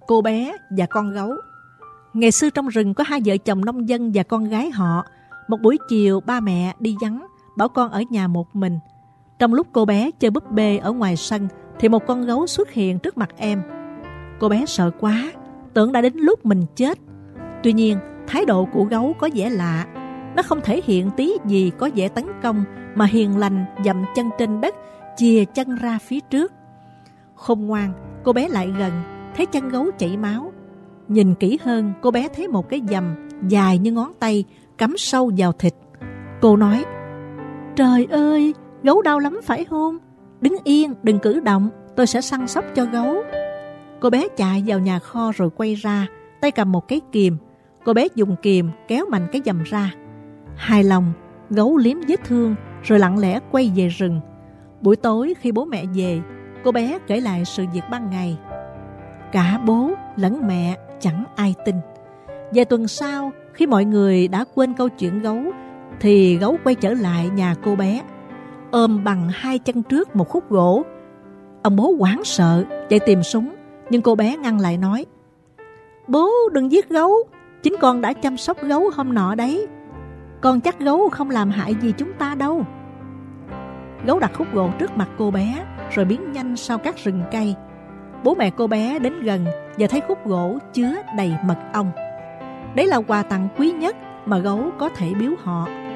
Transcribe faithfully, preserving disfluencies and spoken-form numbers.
Cô bé và con gấu. Ngày xưa trong rừng có hai vợ chồng nông dân và con gái họ. Một buổi chiều ba mẹ đi vắng, bảo con ở nhà một mình. Trong lúc cô bé chơi búp bê ở ngoài sân thì một con gấu xuất hiện trước mặt em. Cô bé sợ quá, tưởng đã đến lúc mình chết. Tuy nhiên thái độ của gấu có vẻ lạ. Nó không thể hiện tí gì có vẻ tấn công, mà hiền lành dậm chân trên đất, chìa chân ra phía trước. Khôn ngoan, cô bé lại gần, thấy chân gấu chảy máu. Nhìn kỹ hơn, cô bé thấy một cái dầm dài như ngón tay cắm sâu vào thịt. Cô nói: "Trời ơi, gấu đau lắm phải không? Đứng yên, đừng cử động, tôi sẽ săn sóc cho gấu." Cô bé chạy vào nhà kho rồi quay ra, tay cầm một cái kìm. Cô bé dùng kìm kéo mạnh cái dầm ra. Hài lòng, gấu liếm vết thương rồi lặng lẽ quay về rừng. Buổi tối khi bố mẹ về, cô bé kể lại sự việc ban ngày. Cả bố lẫn mẹ chẳng ai tin. Vài tuần sau, khi mọi người đã quên câu chuyện gấu, thì gấu quay trở lại nhà cô bé, ôm bằng hai chân trước một khúc gỗ. Ông bố hoảng sợ chạy tìm súng, nhưng cô bé ngăn lại nói: "Bố đừng giết gấu, chính con đã chăm sóc gấu hôm nọ đấy. Con chắc gấu không làm hại gì chúng ta đâu." Gấu đặt khúc gỗ trước mặt cô bé rồi biến nhanh sau các rừng cây. Bố mẹ cô bé đến gần và thấy khúc gỗ chứa đầy mật ong. Đấy là quà tặng quý nhất mà gấu có thể biếu họ.